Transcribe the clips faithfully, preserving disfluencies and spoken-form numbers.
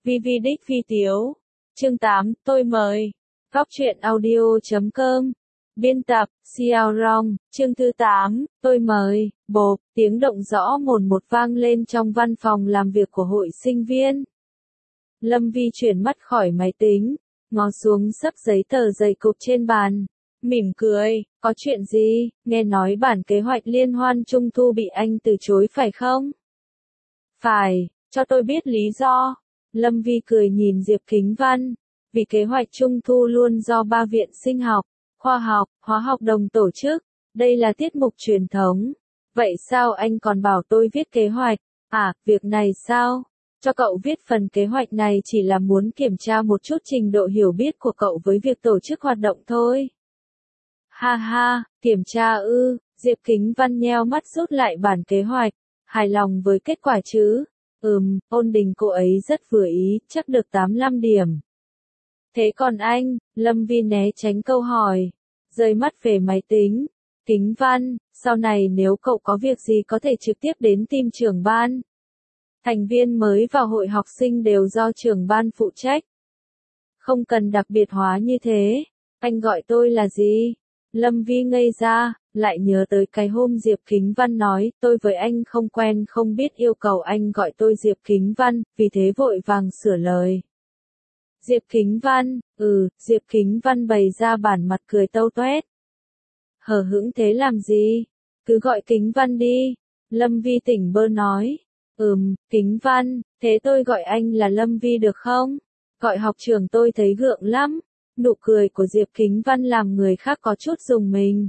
Vi Vi đích Vi Tiếu. Chương tám, tôi mời. Góc truyện audio chấm com. Biên tập, Xiao Rong. Chương thứ tám, tôi mời. Bộp, tiếng động rõ mồn một vang lên trong văn phòng làm việc của hội sinh viên. Lâm Vi chuyển mắt khỏi máy tính, ngó xuống xấp giấy tờ dày cục trên bàn. Mỉm cười, có chuyện gì, nghe nói bản kế hoạch liên hoan trung thu bị anh từ chối phải không? Phải, cho tôi biết lý do. Lâm Vi cười nhìn Diệp Kính Văn, vì kế hoạch trung thu luôn do ba viện sinh học, khoa học, hóa học đồng tổ chức, đây là tiết mục truyền thống. Vậy sao anh còn bảo tôi viết kế hoạch? À, việc này sao? Cho cậu viết phần kế hoạch này chỉ là muốn kiểm tra một chút trình độ hiểu biết của cậu với việc tổ chức hoạt động thôi. Ha ha, kiểm tra ư, Diệp Kính Văn nheo mắt rút lại bản kế hoạch, hài lòng với kết quả chứ? Ừm, ôn đình cô ấy rất vừa ý, chắc được tám mươi lăm điểm. Thế còn anh, Lâm Vi né tránh câu hỏi, rời mắt về máy tính. Kính Văn, sau này nếu cậu có việc gì có thể trực tiếp đến tìm trưởng ban. Thành viên mới vào hội học sinh đều do trưởng ban phụ trách. Không cần đặc biệt hóa như thế, anh gọi tôi là gì? Lâm Vi ngây ra, lại nhớ tới cái hôm Diệp Kính Văn nói, tôi với anh không quen không biết yêu cầu anh gọi tôi Diệp Kính Văn, vì thế vội vàng sửa lời. Diệp Kính Văn, ừ, Diệp Kính Văn bày ra bản mặt cười tâu toét. Hờ hững thế làm gì? Cứ gọi Kính Văn đi. Lâm Vi tỉnh bơ nói. Ừm, Kính Văn, thế tôi gọi anh là Lâm Vi được không? Gọi học trưởng tôi thấy gượng lắm. Nụ cười của Diệp Kính Văn làm người khác có chút rùng mình.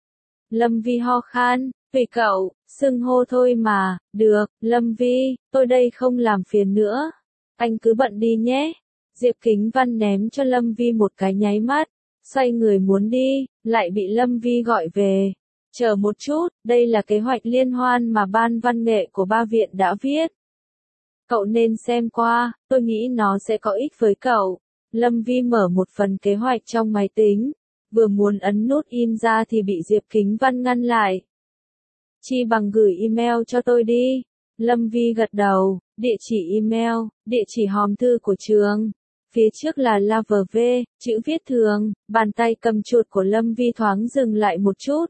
Lâm Vi ho khan, tùy cậu, xưng hô thôi mà, được, Lâm Vi, tôi đây không làm phiền nữa. Anh cứ bận đi nhé. Diệp Kính Văn ném cho Lâm Vi một cái nháy mắt, xoay người muốn đi, lại bị Lâm Vi gọi về. Chờ một chút, đây là kế hoạch liên hoan mà ban văn nghệ của ba viện đã viết. Cậu nên xem qua, tôi nghĩ nó sẽ có ích với cậu. Lâm Vi mở một phần kế hoạch trong máy tính, vừa muốn ấn nút in ra thì bị Diệp Kính Văn ngăn lại. Chi bằng gửi email cho tôi đi. Lâm Vi gật đầu, địa chỉ email, địa chỉ hòm thư của trường. Phía trước là LaVV, chữ viết thường, bàn tay cầm chuột của Lâm Vi thoáng dừng lại một chút.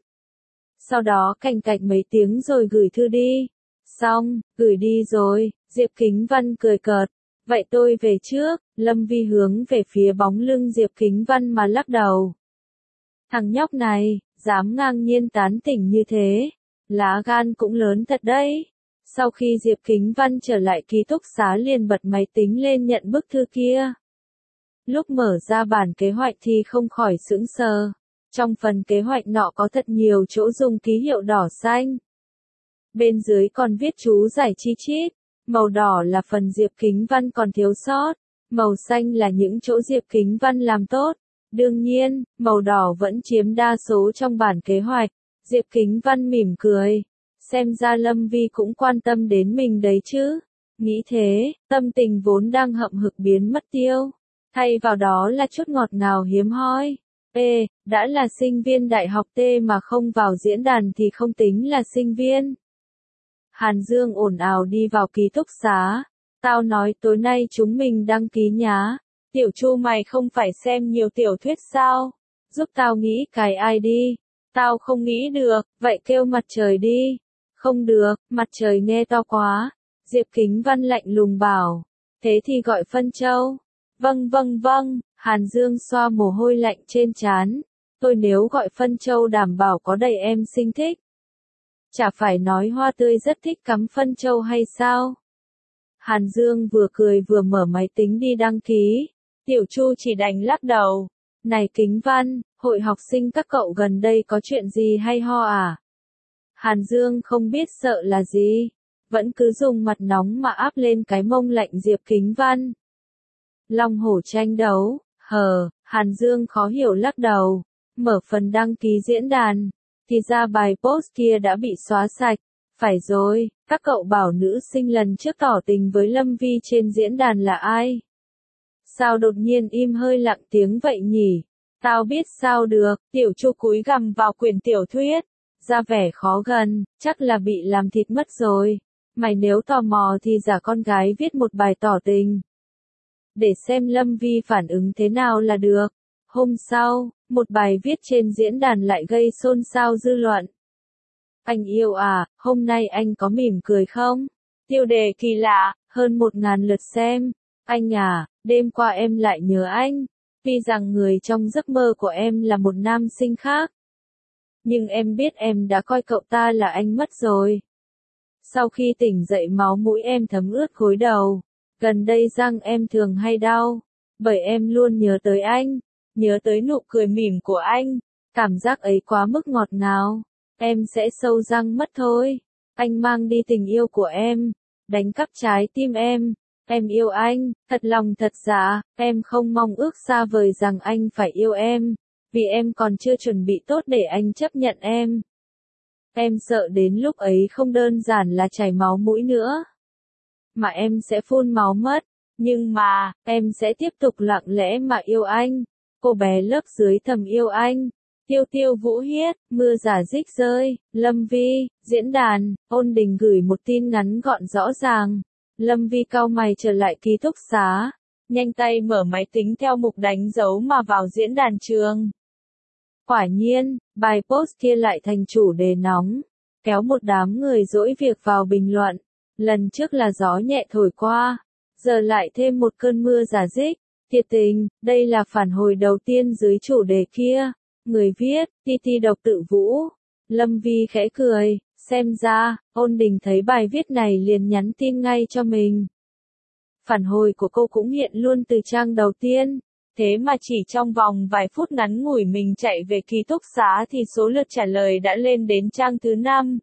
Sau đó cành cạch mấy tiếng rồi gửi thư đi. Xong, gửi đi rồi, Diệp Kính Văn cười cợt. Vậy tôi về trước, Lâm Vi hướng về phía bóng lưng Diệp Kính Văn mà lắc đầu. Thằng nhóc này, dám ngang nhiên tán tỉnh như thế, lá gan cũng lớn thật đấy. Sau khi Diệp Kính Văn trở lại ký túc xá liền bật máy tính lên nhận bức thư kia. Lúc mở ra bản kế hoạch thì không khỏi sững sờ. Trong phần kế hoạch nọ có thật nhiều chỗ dùng ký hiệu đỏ xanh. Bên dưới còn viết chú giải chi chít. Màu đỏ là phần Diệp Kính Văn còn thiếu sót. Màu xanh là những chỗ Diệp Kính Văn làm tốt. Đương nhiên, màu đỏ vẫn chiếm đa số trong bản kế hoạch. Diệp Kính Văn mỉm cười. Xem ra Lâm Vi cũng quan tâm đến mình đấy chứ. Nghĩ thế, tâm tình vốn đang hậm hực biến mất tiêu. Thay vào đó là chút ngọt ngào hiếm hoi. Ê, đã là sinh viên đại học T mà không vào diễn đàn thì không tính là sinh viên. Hàn Dương ồn ào đi vào ký túc xá. Tao nói tối nay chúng mình đăng ký nhá. Tiểu Chu mày không phải xem nhiều tiểu thuyết sao? Giúp tao nghĩ cái ai đi. Tao không nghĩ được, vậy kêu mặt trời đi. Không được, mặt trời nghe to quá. Diệp Kính Văn lạnh lùng bảo. Thế thì gọi Phân Châu. Vâng vâng vâng, Hàn Dương xoa mồ hôi lạnh trên trán. Tôi nếu gọi Phân Châu đảm bảo có đầy em xinh thích. Chả phải nói Hoa Tươi rất thích cắm Phân Châu hay sao? Hàn Dương vừa cười vừa mở máy tính đi đăng ký. Tiểu Chu chỉ đành lắc đầu. Này Kính Văn, hội học sinh các cậu gần đây có chuyện gì hay ho à? Hàn Dương không biết sợ là gì. Vẫn cứ dùng mặt nóng mà áp lên cái mông lạnh Diệp Kính Văn. Long hổ tranh đấu, hờ, Hàn Dương khó hiểu lắc đầu. Mở phần đăng ký diễn đàn. Thì ra bài post kia đã bị xóa sạch. Phải rồi, các cậu bảo nữ sinh lần trước tỏ tình với Lâm Vi trên diễn đàn là ai? Sao đột nhiên im hơi lặng tiếng vậy nhỉ? Tao biết sao được, Tiểu Chu cúi gằm vào quyển tiểu thuyết. Ra vẻ khó gần, chắc là bị làm thịt mất rồi. Mày nếu tò mò thì giả con gái viết một bài tỏ tình. để xem Lâm Vi phản ứng thế nào là được. Hôm sau, một bài viết trên diễn đàn lại gây xôn xao dư luận. Anh yêu à, hôm nay anh có mỉm cười không? Tiêu đề kỳ lạ, hơn một ngàn lượt xem. Anh à, đêm qua em lại nhớ anh. Tuy rằng người trong giấc mơ của em là một nam sinh khác. Nhưng em biết em đã coi cậu ta là anh mất rồi. Sau khi tỉnh dậy máu mũi em thấm ướt gối đầu. Gần đây răng em thường hay đau. Bởi em luôn nhớ tới anh. Nhớ tới nụ cười mỉm của anh. Cảm giác ấy quá mức ngọt ngào. Em sẽ sâu răng mất thôi. Anh mang đi tình yêu của em. Đánh cắp trái tim em. Em yêu anh, thật lòng thật dạ. Em không mong ước xa vời rằng anh phải yêu em. Vì em còn chưa chuẩn bị tốt để anh chấp nhận em. Em sợ đến lúc ấy không đơn giản là chảy máu mũi nữa. Mà em sẽ phun máu mất. Nhưng mà, em sẽ tiếp tục lặng lẽ mà yêu anh. Cô bé lớp dưới thầm yêu anh. Tiêu Tiêu Vũ Hiết, mưa rả rích rơi, Lâm Vi, diễn đàn, Ôn Đình gửi một tin ngắn gọn rõ ràng. Lâm Vi cau mày trở lại ký túc xá. Nhanh tay mở máy tính theo mục đánh dấu mà vào diễn đàn trường. Quả nhiên, bài post kia lại thành chủ đề nóng. Kéo một đám người dỗi việc vào bình luận. Lần trước là gió nhẹ thổi qua. Giờ lại thêm một cơn mưa rả rích. Thiệt tình, đây là phản hồi đầu tiên dưới chủ đề kia. Người viết, Ti Ti độc tự vũ. Lâm Vi khẽ cười, xem ra, Ôn Đình thấy bài viết này liền nhắn tin ngay cho mình. Phản hồi của cô cũng hiện luôn từ trang đầu tiên. Thế mà chỉ trong vòng vài phút ngắn ngủi mình chạy về ký túc xá thì số lượt trả lời đã lên đến trang thứ năm.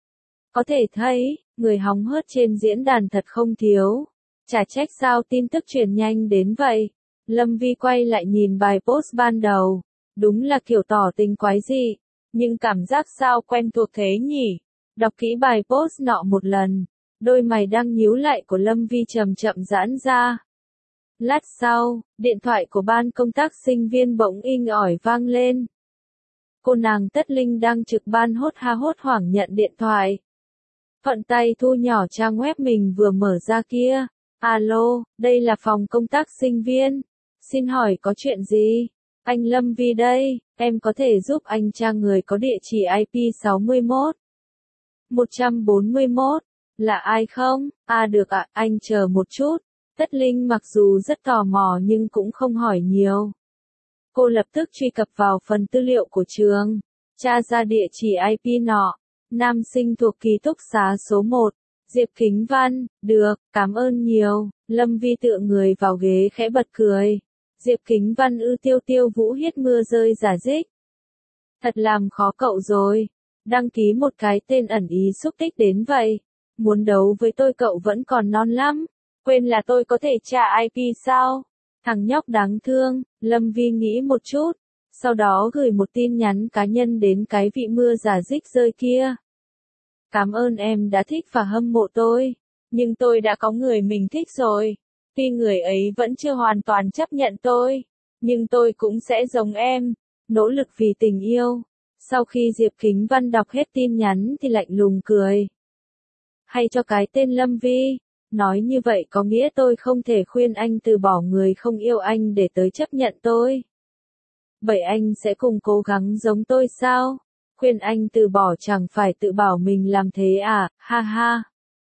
Có thể thấy, người hóng hớt trên diễn đàn thật không thiếu. Chả trách sao tin tức truyền nhanh đến vậy. Lâm Vi quay lại nhìn bài post ban đầu. Đúng là kiểu tỏ tình quái dị. Nhưng cảm giác sao quen thuộc thế nhỉ? Đọc kỹ bài post nọ một lần. Đôi mày đang nhíu lại của Lâm Vi chậm chậm giãn ra. Lát sau, điện thoại của ban công tác sinh viên bỗng inh ỏi vang lên. Cô nàng Tất Linh đang trực ban hốt ha hốt hoảng nhận điện thoại. Thuận tay thu nhỏ trang web mình vừa mở ra kia. Alo, đây là phòng công tác sinh viên. Xin hỏi có chuyện gì? Anh Lâm Vi đây, em có thể giúp anh tra người có địa chỉ i pê sáu mươi mốt một trăm bốn mươi mốt. Là ai không? À được ạ, à, anh chờ một chút. Tất Linh mặc dù rất tò mò nhưng cũng không hỏi nhiều. Cô lập tức truy cập vào phần tư liệu của trường. Tra ra địa chỉ i pê nọ. Nam sinh thuộc ký túc xá số một. Diệp Kính Văn, được, cảm ơn nhiều. Lâm Vi tựa người vào ghế khẽ bật cười. Diệp Kính Văn ư Tiêu Tiêu Vũ Hiết mưa rơi rả rích. Thật làm khó cậu rồi. Đăng ký một cái tên ẩn ý xúc tích đến vậy. Muốn đấu với tôi cậu vẫn còn non lắm. Quên là tôi có thể tra i pê sao? Thằng nhóc đáng thương, Lâm Vi nghĩ một chút. Sau đó gửi một tin nhắn cá nhân đến cái vị mưa rả rích rơi kia. Cảm ơn em đã thích và hâm mộ tôi. Nhưng tôi đã có người mình thích rồi. Tuy người ấy vẫn chưa hoàn toàn chấp nhận tôi. Nhưng tôi cũng sẽ giống em. Nỗ lực vì tình yêu. Sau khi Diệp Kính Văn đọc hết tin nhắn thì lạnh lùng cười. Hay cho cái tên Lâm Vi. Nói như vậy có nghĩa tôi không thể khuyên anh từ bỏ người không yêu anh để tới chấp nhận tôi. Vậy anh sẽ cùng cố gắng giống tôi sao? Khuyên anh từ bỏ chẳng phải tự bảo mình làm thế à, ha ha.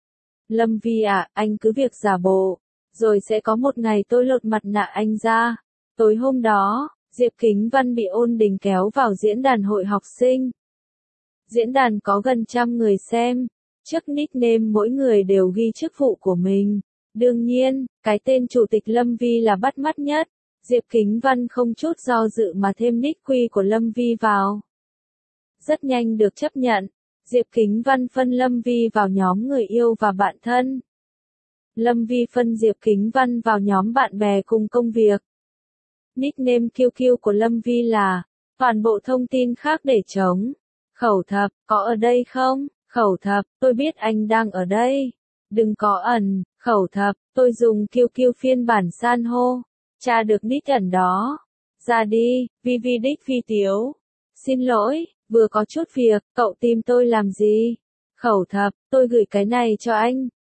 Lâm Vi à, anh cứ việc giả bộ. Rồi sẽ có một ngày tôi lột mặt nạ anh ra. Tối hôm đó, Diệp Kính Văn bị Ôn Đình kéo vào diễn đàn hội học sinh. Diễn đàn có gần trăm người xem. Trước nickname mỗi người đều ghi chức vụ của mình. Đương nhiên, cái tên Chủ tịch Lâm Vi là bắt mắt nhất. Diệp Kính Văn không chút do dự mà thêm nick quy của Lâm Vi vào. Rất nhanh được chấp nhận. Diệp Kính Văn phân Lâm Vi vào nhóm người yêu và bạn thân. Lâm Vi phân Diệp Kính Văn vào nhóm bạn bè cùng công việc. Nickname quy quy của Lâm Vi là, toàn bộ thông tin khác để trống. Khẩu thập, có ở đây không? Khẩu thập, tôi biết anh đang ở đây. Đừng có ẩn, khẩu thập, tôi dùng quy quy phiên bản san hô. Tra được nick ẩn đó. Ra đi, Vi Vi đích Vi Tiếu. Xin lỗi, vừa có chút việc, cậu tìm tôi làm gì? Khẩu thập, tôi gửi cái này cho anh.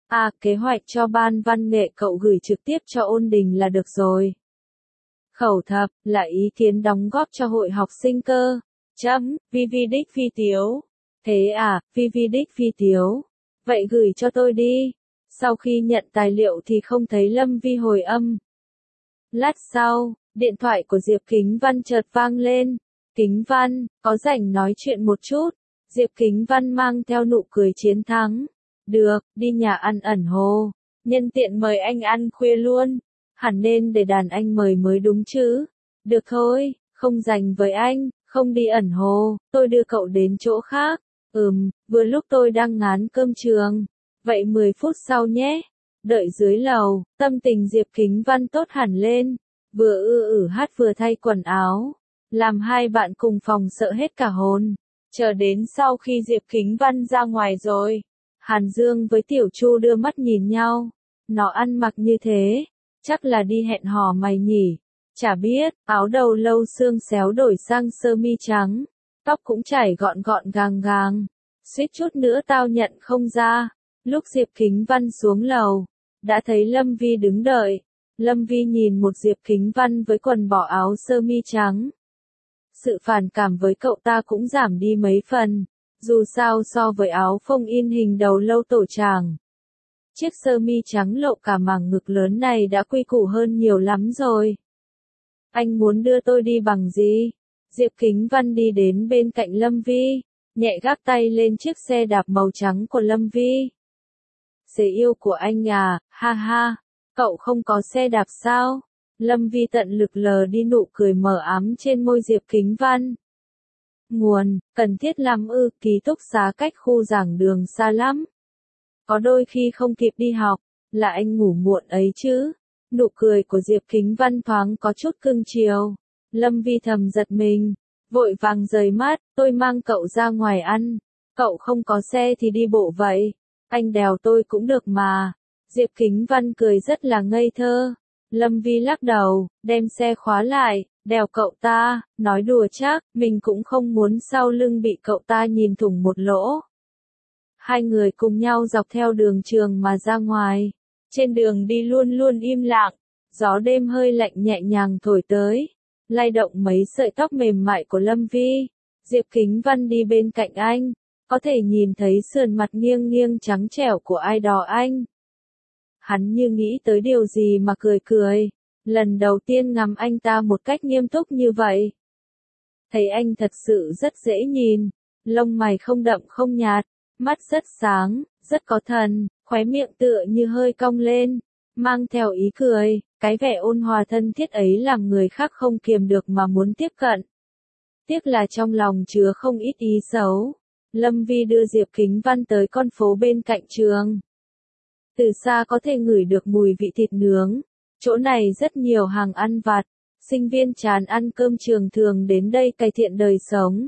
À, kế hoạch cho ban văn nghệ cậu gửi trực tiếp cho Ôn Đình là được rồi. Khẩu thập, là ý kiến đóng góp cho hội học sinh cơ. Chấm, vi vi đích phi tiếu. Thế à, vi vi đích phi tiếu. Vậy gửi cho tôi đi. Sau khi nhận tài liệu thì không thấy Lâm Vi hồi âm. Lát sau, điện thoại của Diệp Kính Văn chợt vang lên. Kính Văn, có rảnh nói chuyện một chút. Diệp Kính Văn mang theo nụ cười chiến thắng. Được, đi nhà ăn ẩn hồ. Nhân tiện mời anh ăn khuya luôn. Hẳn nên để đàn anh mời mới đúng chứ. Được thôi, không dành với anh, không đi ẩn hồ, tôi đưa cậu đến chỗ khác. Ừm, vừa lúc tôi đang ngán cơm trường. Vậy mười phút sau nhé. Đợi dưới lầu, tâm tình Diệp Kính Văn tốt hẳn lên. Vừa ư ử hát vừa thay quần áo. Làm hai bạn cùng phòng sợ hết cả hồn. Chờ đến sau khi Diệp Kính Văn ra ngoài rồi. Hàn Dương với Tiểu Chu đưa mắt nhìn nhau. Nó ăn mặc như thế. Chắc là đi hẹn hò mày nhỉ. Chả biết, áo đầu lâu xương xéo đổi sang sơ mi trắng. Tóc cũng chảy gọn gọn gàng gàng. Suýt chút nữa tao nhận không ra. Lúc Diệp Kính Văn xuống lầu, đã thấy Lâm Vi đứng đợi. Lâm Vi nhìn một Diệp Kính Văn với quần bỏ áo sơ mi trắng. Sự phản cảm với cậu ta cũng giảm đi mấy phần. Dù sao so với áo phông in hình đầu lâu tổ tràng. Chiếc sơ mi trắng lộ cả mảng ngực lớn này đã quy củ hơn nhiều lắm rồi. Anh muốn đưa tôi đi bằng gì? Diệp Kính Văn đi đến bên cạnh Lâm Vi, nhẹ gác tay lên chiếc xe đạp màu trắng của Lâm Vi. Xe yêu của anh à, ha ha, cậu không có xe đạp sao? Lâm Vi tận lực lờ đi nụ cười mờ ám trên môi Diệp Kính Văn. Nguồn, cần thiết lắm ư, ký túc xá cách khu giảng đường xa lắm. Có đôi khi không kịp đi học, là anh ngủ muộn ấy chứ. Nụ cười của Diệp Kính Văn thoáng có chút cưng chiều. Lâm Vi thầm giật mình, vội vàng rời mắt, tôi mang cậu ra ngoài ăn. Cậu không có xe thì đi bộ vậy. Anh đèo tôi cũng được mà. Diệp Kính Văn cười rất là ngây thơ. Lâm Vi lắc đầu, đem xe khóa lại, đèo cậu ta, nói đùa chắc, mình cũng không muốn sau lưng bị cậu ta nhìn thủng một lỗ. Hai người cùng nhau dọc theo đường trường mà ra ngoài. Trên đường đi luôn luôn im lặng, gió đêm hơi lạnh nhẹ nhàng thổi tới, lay động mấy sợi tóc mềm mại của Lâm Vi. Diệp Kính Văn đi bên cạnh anh, có thể nhìn thấy sườn mặt nghiêng nghiêng trắng trẻo của ai đó anh. Hắn như nghĩ tới điều gì mà cười cười, lần đầu tiên ngắm anh ta một cách nghiêm túc như vậy. Thấy anh thật sự rất dễ nhìn, lông mày không đậm không nhạt, mắt rất sáng, rất có thần, khóe miệng tựa như hơi cong lên, mang theo ý cười, cái vẻ ôn hòa thân thiết ấy làm người khác không kiềm được mà muốn tiếp cận. Tiếc là trong lòng chứa không ít ý xấu. Lâm Vi đưa Diệp Kính Văn tới con phố bên cạnh trường. Từ xa có thể ngửi được mùi vị thịt nướng. Chỗ này rất nhiều hàng ăn vặt. Sinh viên chán ăn cơm trường thường đến đây cải thiện đời sống.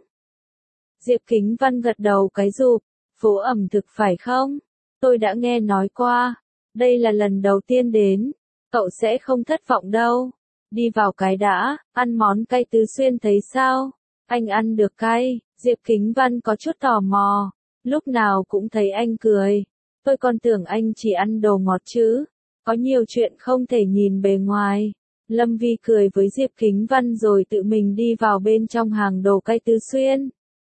Diệp Kính Văn gật đầu cái rụp. Phố ẩm thực phải không? Tôi đã nghe nói qua. Đây là lần đầu tiên đến. Cậu sẽ không thất vọng đâu. Đi vào cái đã, ăn món cay Tứ Xuyên thấy sao? Anh ăn được cay. Diệp Kính Văn có chút tò mò. Lúc nào cũng thấy anh cười. Tôi còn tưởng anh chỉ ăn đồ ngọt chứ. Có nhiều chuyện không thể nhìn bề ngoài. Lâm Vi cười với Diệp Kính Văn rồi tự mình đi vào bên trong hàng đồ cay Tứ Xuyên.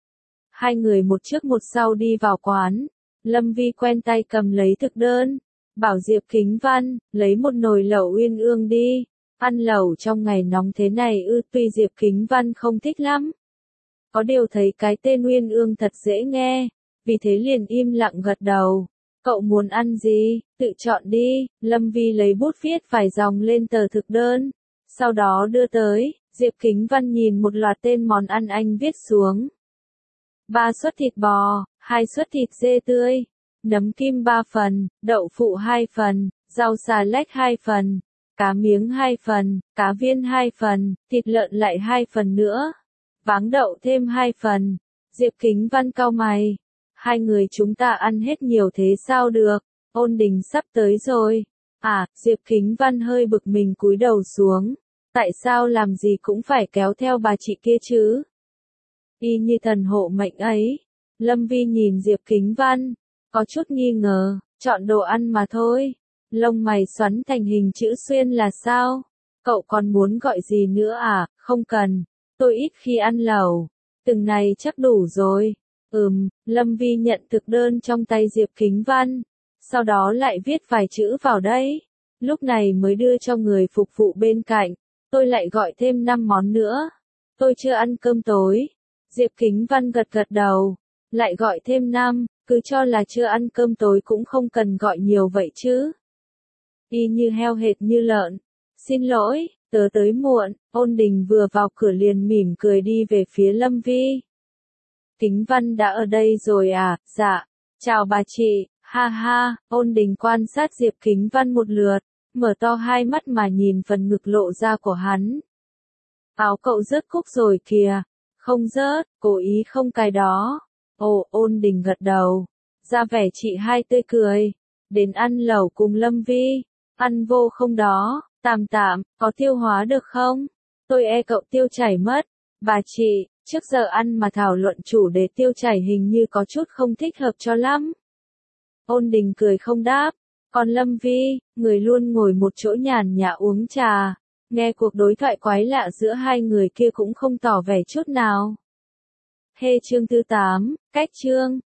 Hai người một trước một sau đi vào quán. Lâm Vi quen tay cầm lấy thực đơn. Bảo Diệp Kính Văn, lấy một nồi lẩu uyên ương đi. Ăn lẩu trong ngày nóng thế này ư, tuy Diệp Kính Văn không thích lắm. Có điều thấy cái tên uyên ương thật dễ nghe. Vì thế liền im lặng gật đầu. Cậu muốn ăn gì, tự chọn đi. Lâm Vi lấy bút viết vài dòng lên tờ thực đơn. Sau đó đưa tới, Diệp Kính Văn nhìn một loạt tên món ăn anh viết xuống. Ba suất thịt bò, hai suất thịt dê tươi, nấm kim ba phần, đậu phụ hai phần, rau xà lách hai phần, cá miếng hai phần, cá viên hai phần, thịt lợn lại hai phần nữa, váng đậu thêm hai phần. Diệp Kính Văn cau mày. Hai người chúng ta ăn hết nhiều thế sao được, Ôn Đình sắp tới rồi. À, Diệp Kính Văn hơi bực mình cúi đầu xuống. Tại sao làm gì cũng phải kéo theo bà chị kia chứ? Y như thần hộ mệnh ấy. Lâm Vi nhìn Diệp Kính Văn. có chút nghi ngờ, chọn đồ ăn mà thôi. Lông mày xoắn thành hình chữ xuyên là sao? Cậu còn muốn gọi gì nữa à? Không cần, tôi ít khi ăn lẩu. Từng này chắc đủ rồi. Ừm, Lâm Vi nhận thực đơn trong tay Diệp Kính Văn. Sau đó lại viết vài chữ vào đấy. Lúc này mới đưa cho người phục vụ bên cạnh. Tôi lại gọi thêm năm món nữa. Tôi chưa ăn cơm tối. Diệp Kính Văn gật gật đầu. Lại gọi thêm năm, cứ cho là chưa ăn cơm tối cũng không cần gọi nhiều vậy chứ. Y như heo hệt như lợn. Xin lỗi, tớ tới muộn. Ôn Đình vừa vào cửa liền mỉm cười đi về phía Lâm Vi. Kính Văn đã ở đây rồi à? Dạ. Chào bà chị, ha ha. Ôn Đình quan sát Diệp Kính Văn một lượt, mở to hai mắt mà nhìn phần ngực lộ ra của hắn. Áo cậu rớt cúc rồi kìa. Không rớt, cố ý không cài đó. Ồ, Ôn Đình gật đầu. Ra vẻ chị hai tươi cười. Đến ăn lẩu cùng Lâm Vi. Ăn vô không đó? Tạm tạm, có tiêu hóa được không? Tôi e cậu tiêu chảy mất. Bà chị, trước giờ ăn mà thảo luận chủ đề tiêu chảy hình như có chút không thích hợp cho lắm. Ôn Đình cười không đáp. Còn Lâm Vi, người luôn ngồi một chỗ nhàn nhã uống trà. Nghe cuộc đối thoại quái lạ giữa hai người kia cũng không tỏ vẻ chút nào. Hê chương thứ tám, cách chương.